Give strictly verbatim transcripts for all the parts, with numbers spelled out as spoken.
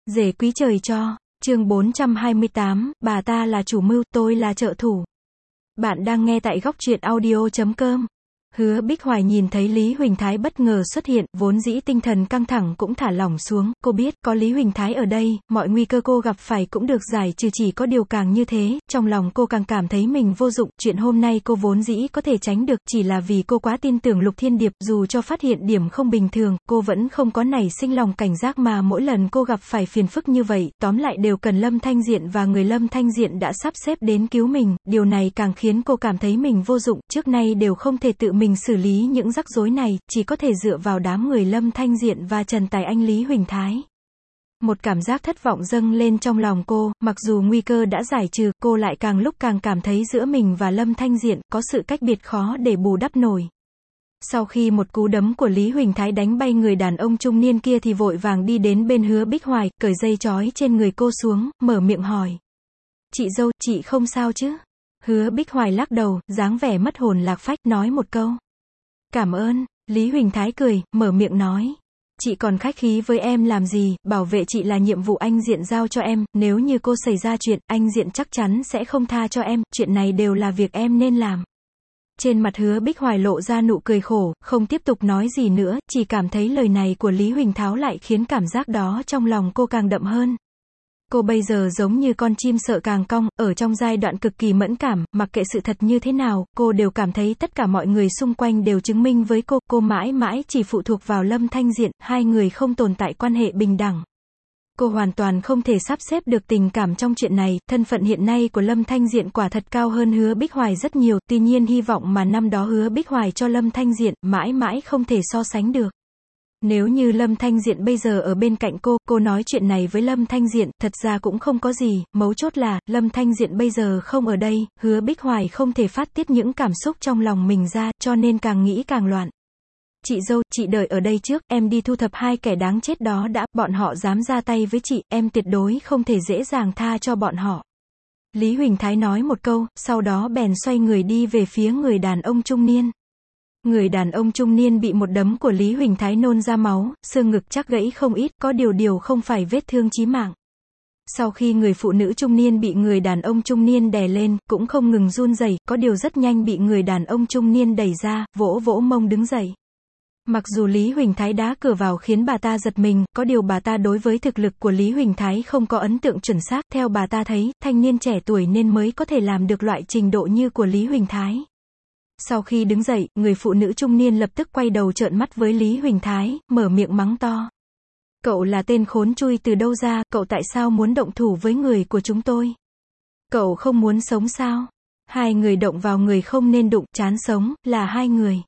Rể quý trời cho, chương bốn trăm hai mươi tám, bà ta là chủ mưu, tôi là trợ thủ. Bạn đang nghe tại góc truyện audio chấm com. Hứa Bích Hoài nhìn thấy Lý Huỳnh Thái bất ngờ xuất hiện, vốn dĩ tinh thần căng thẳng cũng thả lỏng xuống, cô biết, có Lý Huỳnh Thái ở đây, mọi nguy cơ cô gặp phải cũng được giải trừ, chỉ có điều càng như thế, trong lòng cô càng cảm thấy mình vô dụng, chuyện hôm nay cô vốn dĩ có thể tránh được, chỉ là vì cô quá tin tưởng Lục Thiên Điệp, dù cho phát hiện điểm không bình thường, cô vẫn không có nảy sinh lòng cảnh giác mà mỗi lần cô gặp phải phiền phức như vậy, tóm lại đều cần Lâm Thanh Diện và người Lâm Thanh Diện đã sắp xếp đến cứu mình, điều này càng khiến cô cảm thấy mình vô dụng, trước nay đều không thể tự mình xử lý những rắc rối này, chỉ có thể dựa vào đám người Lâm Thanh Diện và Trần Tài Anh Lý Huỳnh Thái. Một cảm giác thất vọng dâng lên trong lòng cô, mặc dù nguy cơ đã giải trừ, cô lại càng lúc càng cảm thấy giữa mình và Lâm Thanh Diện có sự cách biệt khó để bù đắp nổi. Sau khi một cú đấm của Lý Huỳnh Thái đánh bay người đàn ông trung niên kia thì vội vàng đi đến bên Hứa Bích Hoài, cởi dây trói trên người cô xuống, mở miệng hỏi. Chị dâu, chị không sao chứ? Hứa Bích Hoài lắc đầu, dáng vẻ mất hồn lạc phách, nói một câu. Cảm ơn, Lý Huỳnh Thái cười, mở miệng nói. Chị còn khách khí với em làm gì, bảo vệ chị là nhiệm vụ anh Diện giao cho em, nếu như cô xảy ra chuyện, anh Diện chắc chắn sẽ không tha cho em, chuyện này đều là việc em nên làm. Trên mặt Hứa Bích Hoài lộ ra nụ cười khổ, không tiếp tục nói gì nữa, chỉ cảm thấy lời này của Lý Huỳnh Tháo lại khiến cảm giác đó trong lòng cô càng đậm hơn. Cô bây giờ giống như con chim sợ càng cong, ở trong giai đoạn cực kỳ mẫn cảm, mặc kệ sự thật như thế nào, cô đều cảm thấy tất cả mọi người xung quanh đều chứng minh với cô, cô mãi mãi chỉ phụ thuộc vào Lâm Thanh Diện, hai người không tồn tại quan hệ bình đẳng. Cô hoàn toàn không thể sắp xếp được tình cảm trong chuyện này, thân phận hiện nay của Lâm Thanh Diện quả thật cao hơn Hứa Bích Hoài rất nhiều, tuy nhiên hy vọng mà năm đó Hứa Bích Hoài cho Lâm Thanh Diện, mãi mãi không thể so sánh được. Nếu như Lâm Thanh Diện bây giờ ở bên cạnh cô, cô nói chuyện này với Lâm Thanh Diện, thật ra cũng không có gì, mấu chốt là, Lâm Thanh Diện bây giờ không ở đây, Hứa Bích Hoài không thể phát tiết những cảm xúc trong lòng mình ra, cho nên càng nghĩ càng loạn. Chị dâu, chị đợi ở đây trước, em đi thu thập hai kẻ đáng chết đó đã, bọn họ dám ra tay với chị, em tuyệt đối không thể dễ dàng tha cho bọn họ. Lý Huỳnh Thái nói một câu, sau đó bèn xoay người đi về phía người đàn ông trung niên. Người đàn ông trung niên bị một đấm của Lý Huỳnh Thái nôn ra máu, xương ngực chắc gãy không ít, có điều điều không phải vết thương chí mạng. Sau khi người phụ nữ trung niên bị người đàn ông trung niên đè lên, cũng không ngừng run rẩy, có điều rất nhanh bị người đàn ông trung niên đẩy ra, vỗ vỗ mông đứng dậy. Mặc dù Lý Huỳnh Thái đá cửa vào khiến bà ta giật mình, có điều bà ta đối với thực lực của Lý Huỳnh Thái không có ấn tượng chuẩn xác, theo bà ta thấy, thanh niên trẻ tuổi nên mới có thể làm được loại trình độ như của Lý Huỳnh Thái. Sau khi đứng dậy, người phụ nữ trung niên lập tức quay đầu trợn mắt với Lý Huỳnh Thái, mở miệng mắng to. Cậu là tên khốn chui từ đâu ra, cậu tại sao muốn động thủ với người của chúng tôi? Cậu không muốn sống sao? Hai người động vào người không nên đụng, chán sống, là hai người.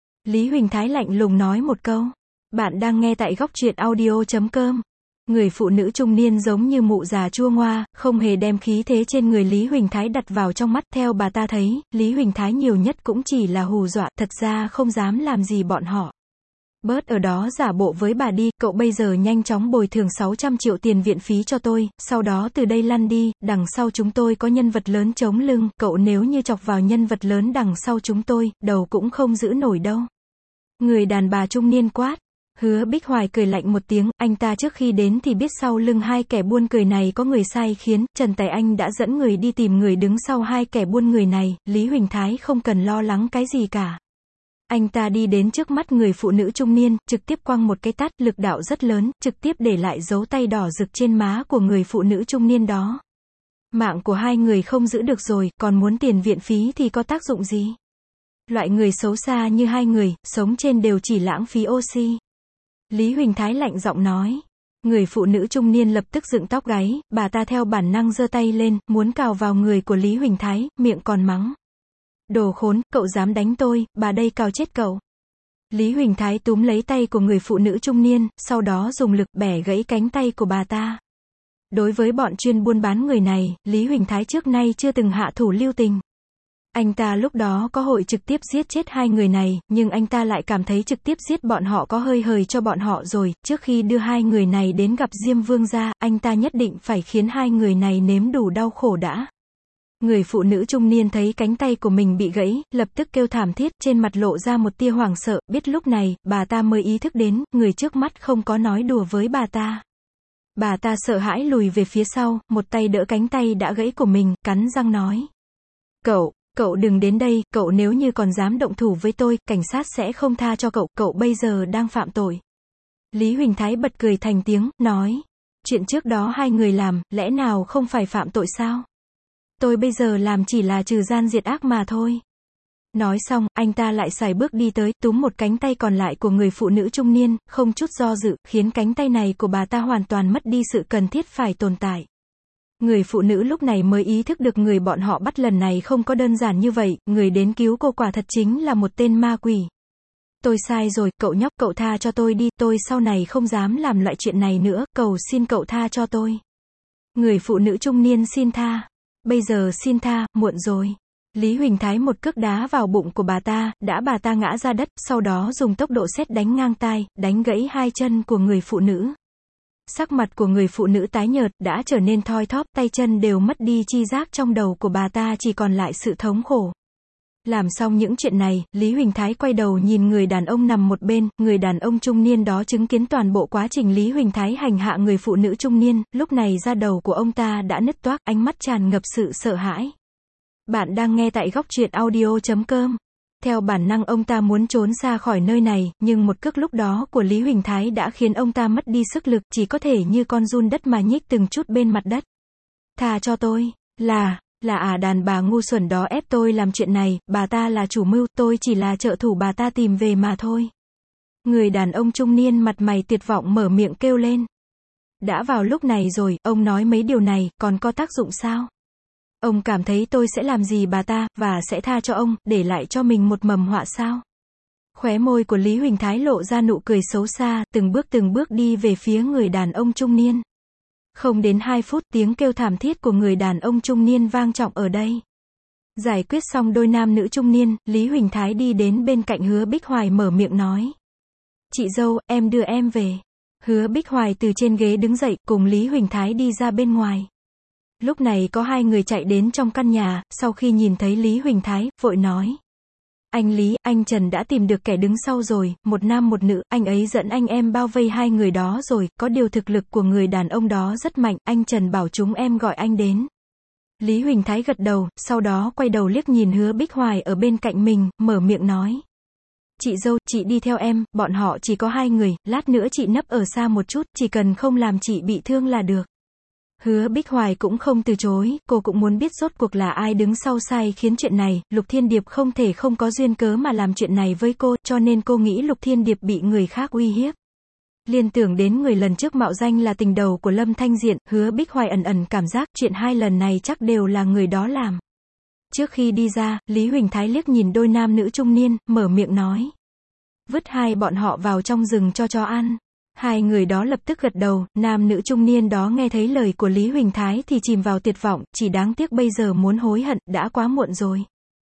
Lý Huỳnh Thái lạnh lùng nói một câu. Bạn đang nghe tại góc truyện audio chấm com. Người phụ nữ trung niên giống như mụ già chua ngoa, không hề đem khí thế trên người Lý Huỳnh Thái đặt vào trong mắt, theo bà ta thấy, Lý Huỳnh Thái nhiều nhất cũng chỉ là hù dọa, thật ra không dám làm gì bọn họ. Bớt ở đó giả bộ với bà đi, cậu bây giờ nhanh chóng bồi thường sáu trăm triệu tiền viện phí cho tôi, sau đó từ đây lăn đi, đằng sau chúng tôi có nhân vật lớn chống lưng, cậu nếu như chọc vào nhân vật lớn đằng sau chúng tôi, đầu cũng không giữ nổi đâu. Người đàn bà trung niên quát. Hứa Bích Hoài cười lạnh một tiếng, anh ta trước khi đến thì biết sau lưng hai kẻ buôn người này có người sai khiến, Trần Tài Anh đã dẫn người đi tìm người đứng sau hai kẻ buôn người này, Lý Huỳnh Thái không cần lo lắng cái gì cả. Anh ta đi đến trước mắt người phụ nữ trung niên, trực tiếp quăng một cái tát, lực đạo rất lớn, trực tiếp để lại dấu tay đỏ rực trên má của người phụ nữ trung niên đó. Mạng của hai người không giữ được rồi, còn muốn tiền viện phí thì có tác dụng gì? Loại người xấu xa như hai người, sống trên đều chỉ lãng phí oxy. Lý Huỳnh Thái lạnh giọng nói. Người phụ nữ trung niên lập tức dựng tóc gáy, bà ta theo bản năng giơ tay lên, muốn cào vào người của Lý Huỳnh Thái, miệng còn mắng. Đồ khốn, cậu dám đánh tôi, bà đây cào chết cậu. Lý Huỳnh Thái túm lấy tay của người phụ nữ trung niên, sau đó dùng lực bẻ gãy cánh tay của bà ta. Đối với bọn chuyên buôn bán người này, Lý Huỳnh Thái trước nay chưa từng hạ thủ lưu tình. Anh ta lúc đó có hội trực tiếp giết chết hai người này, nhưng anh ta lại cảm thấy trực tiếp giết bọn họ có hơi hời cho bọn họ rồi, trước khi đưa hai người này đến gặp Diêm Vương gia, anh ta nhất định phải khiến hai người này nếm đủ đau khổ đã. Người phụ nữ trung niên thấy cánh tay của mình bị gãy, lập tức kêu thảm thiết, trên mặt lộ ra một tia hoảng sợ, biết lúc này, bà ta mới ý thức đến, người trước mắt không có nói đùa với bà ta. Bà ta sợ hãi lùi về phía sau, một tay đỡ cánh tay đã gãy của mình, cắn răng nói. Cậu, cậu đừng đến đây, cậu nếu như còn dám động thủ với tôi, cảnh sát sẽ không tha cho cậu, cậu bây giờ đang phạm tội. Lý Huỳnh Thái bật cười thành tiếng, nói. Chuyện trước đó hai người làm, lẽ nào không phải phạm tội sao? Tôi bây giờ làm chỉ là trừ gian diệt ác mà thôi. Nói xong, anh ta lại sải bước đi tới, túm một cánh tay còn lại của người phụ nữ trung niên, không chút do dự, khiến cánh tay này của bà ta hoàn toàn mất đi sự cần thiết phải tồn tại. Người phụ nữ lúc này mới ý thức được người bọn họ bắt lần này không có đơn giản như vậy, người đến cứu cô quả thật chính là một tên ma quỷ. Tôi sai rồi, cậu nhóc, cậu tha cho tôi đi, tôi sau này không dám làm loại chuyện này nữa, cầu xin cậu tha cho tôi. Người phụ nữ trung niên xin tha. Bây giờ xin tha, muộn rồi. Lý Huỳnh Thái một cước đá vào bụng của bà ta, đã bà ta ngã ra đất, sau đó dùng tốc độ sét đánh ngang tai, đánh gãy hai chân của người phụ nữ. Sắc mặt của người phụ nữ tái nhợt, đã trở nên thoi thóp, tay chân đều mất đi chi giác, trong đầu của bà ta chỉ còn lại sự thống khổ. Làm xong những chuyện này, Lý Huỳnh Thái quay đầu nhìn người đàn ông nằm một bên, người đàn ông trung niên đó chứng kiến toàn bộ quá trình Lý Huỳnh Thái hành hạ người phụ nữ trung niên, lúc này da đầu của ông ta đã nứt toác, ánh mắt tràn ngập sự sợ hãi. Bạn đang nghe tại góc truyện audio chấm com. Theo bản năng ông ta muốn trốn xa khỏi nơi này, nhưng một cước lúc đó của Lý Huỳnh Thái đã khiến ông ta mất đi sức lực, chỉ có thể như con giun đất mà nhích từng chút bên mặt đất. Tha cho tôi, là, là à đàn bà ngu xuẩn đó ép tôi làm chuyện này, bà ta là chủ mưu, tôi chỉ là trợ thủ bà ta tìm về mà thôi. Người đàn ông trung niên mặt mày tuyệt vọng mở miệng kêu lên. Đã vào lúc này rồi, ông nói mấy điều này, còn có tác dụng sao? Ông cảm thấy tôi sẽ làm gì bà ta, và sẽ tha cho ông, để lại cho mình một mầm họa sao? Khóe môi của Lý Huỳnh Thái lộ ra nụ cười xấu xa, từng bước từng bước đi về phía người đàn ông trung niên. Không đến hai phút, tiếng kêu thảm thiết của người đàn ông trung niên vang trọng ở đây. Giải quyết xong đôi nam nữ trung niên, Lý Huỳnh Thái đi đến bên cạnh Hứa Bích Hoài mở miệng nói. Chị dâu, em đưa em về. Hứa Bích Hoài từ trên ghế đứng dậy, cùng Lý Huỳnh Thái đi ra bên ngoài. Lúc này có hai người chạy đến trong căn nhà, sau khi nhìn thấy Lý Huỳnh Thái, vội nói. Anh Lý, anh Trần đã tìm được kẻ đứng sau rồi, một nam một nữ, anh ấy dẫn anh em bao vây hai người đó rồi, có điều thực lực của người đàn ông đó rất mạnh, anh Trần bảo chúng em gọi anh đến. Lý Huỳnh Thái gật đầu, sau đó quay đầu liếc nhìn Hứa Bích Hoài ở bên cạnh mình, mở miệng nói. Chị dâu, chị đi theo em, bọn họ chỉ có hai người, lát nữa chị nấp ở xa một chút, chỉ cần không làm chị bị thương là được. Hứa Bích Hoài cũng không từ chối, cô cũng muốn biết rốt cuộc là ai đứng sau sai khiến chuyện này, Lục Thiên Điệp không thể không có duyên cớ mà làm chuyện này với cô, cho nên cô nghĩ Lục Thiên Điệp bị người khác uy hiếp. Liên tưởng đến người lần trước mạo danh là tình đầu của Lâm Thanh Diện, Hứa Bích Hoài ẩn ẩn cảm giác chuyện hai lần này chắc đều là người đó làm. Trước khi đi ra, Lý Huỳnh Thái liếc nhìn đôi nam nữ trung niên, mở miệng nói. Vứt hai bọn họ vào trong rừng cho chó ăn. Hai người đó lập tức gật đầu, nam nữ trung niên đó nghe thấy lời của Lý Huỳnh Thái thì chìm vào tuyệt vọng, chỉ đáng tiếc bây giờ muốn hối hận, đã quá muộn rồi.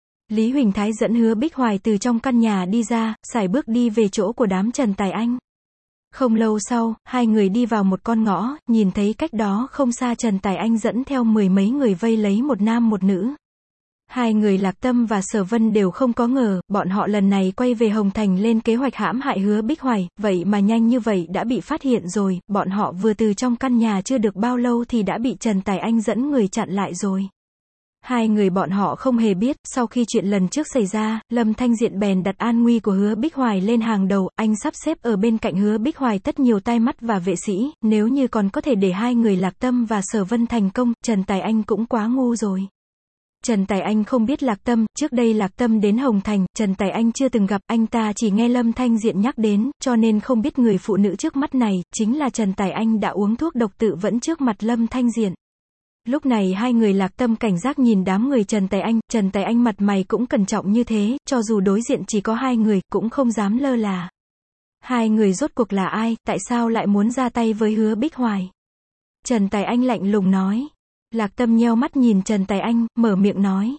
Lý Huỳnh Thái dẫn Hứa Bích Hoài từ trong căn nhà đi ra, sải bước đi về chỗ của đám Trần Tài Anh. Không lâu sau, hai người đi vào một con ngõ, nhìn thấy cách đó không xa Trần Tài Anh dẫn theo mười mấy người vây lấy một nam một nữ. Hai người Lạc Tâm và Sở Vân đều không có ngờ, bọn họ lần này quay về Hồng Thành lên kế hoạch hãm hại Hứa Bích Hoài, vậy mà nhanh như vậy đã bị phát hiện rồi, bọn họ vừa từ trong căn nhà chưa được bao lâu thì đã bị Trần Tài Anh dẫn người chặn lại rồi. Hai người bọn họ không hề biết, sau khi chuyện lần trước xảy ra, Lâm Thanh Diện bèn đặt an nguy của Hứa Bích Hoài lên hàng đầu, anh sắp xếp ở bên cạnh Hứa Bích Hoài tất nhiều tai mắt và vệ sĩ, nếu như còn có thể để hai người Lạc Tâm và Sở Vân thành công, Trần Tài Anh cũng quá ngu rồi. Trần Tài Anh không biết Lạc Tâm, trước đây Lạc Tâm đến Hồng Thành, Trần Tài Anh chưa từng gặp, anh ta chỉ nghe Lâm Thanh Diện nhắc đến, cho nên không biết người phụ nữ trước mắt này, chính là Trần Tài Anh đã uống thuốc độc tự vẫn trước mặt Lâm Thanh Diện. Lúc này hai người Lạc Tâm cảnh giác nhìn đám người Trần Tài Anh, Trần Tài Anh mặt mày cũng cẩn trọng như thế, cho dù đối diện chỉ có hai người, cũng không dám lơ là. Hai người rốt cuộc là ai, tại sao lại muốn ra tay với Hứa Bích Hoài? Trần Tài Anh lạnh lùng nói. Lạc Tâm nheo mắt nhìn Trần Tài Anh, mở miệng nói.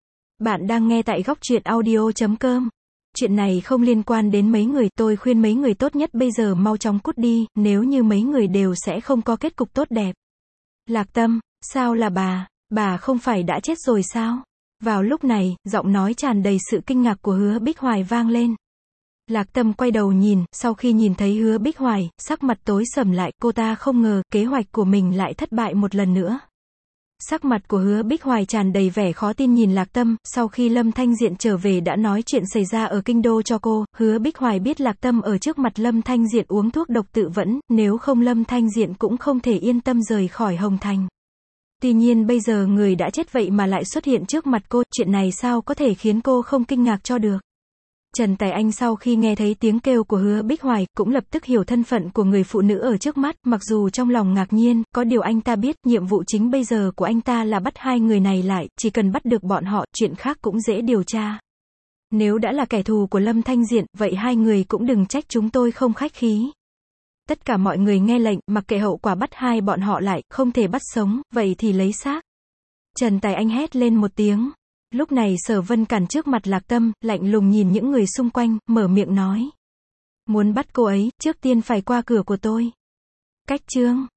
Bạn đang nghe tại góc truyện audio chấm com. Chuyện này không liên quan đến mấy người, tôi khuyên mấy người tốt nhất bây giờ mau chóng cút đi, nếu như mấy người đều sẽ không có kết cục tốt đẹp. Lạc Tâm, sao là bà, bà không phải đã chết rồi sao? Vào lúc này, giọng nói tràn đầy sự kinh ngạc của Hứa Bích Hoài vang lên. Lạc Tâm quay đầu nhìn, sau khi nhìn thấy Hứa Bích Hoài, sắc mặt tối sầm lại, cô ta không ngờ, kế hoạch của mình lại thất bại một lần nữa. Sắc mặt của Hứa Bích Hoài tràn đầy vẻ khó tin nhìn Lạc Tâm, sau khi Lâm Thanh Diện trở về đã nói chuyện xảy ra ở kinh đô cho cô, Hứa Bích Hoài biết Lạc Tâm ở trước mặt Lâm Thanh Diện uống thuốc độc tự vẫn, nếu không Lâm Thanh Diện cũng không thể yên tâm rời khỏi Hồng Thành. Tuy nhiên bây giờ người đã chết vậy mà lại xuất hiện trước mặt cô, chuyện này sao có thể khiến cô không kinh ngạc cho được. Trần Tài Anh sau khi nghe thấy tiếng kêu của Hứa Bích Hoài, cũng lập tức hiểu thân phận của người phụ nữ ở trước mắt, mặc dù trong lòng ngạc nhiên, có điều anh ta biết, nhiệm vụ chính bây giờ của anh ta là bắt hai người này lại, chỉ cần bắt được bọn họ, chuyện khác cũng dễ điều tra. Nếu đã là kẻ thù của Lâm Thanh Diện, vậy hai người cũng đừng trách chúng tôi không khách khí. Tất cả mọi người nghe lệnh, mặc kệ hậu quả bắt hai bọn họ lại, không thể bắt sống, vậy thì lấy xác. Trần Tài Anh hét lên một tiếng. Lúc này Sở Vân cản trước mặt Lạc Tâm, lạnh lùng nhìn những người xung quanh, mở miệng nói. Muốn bắt cô ấy, trước tiên phải qua cửa của tôi. Cách chương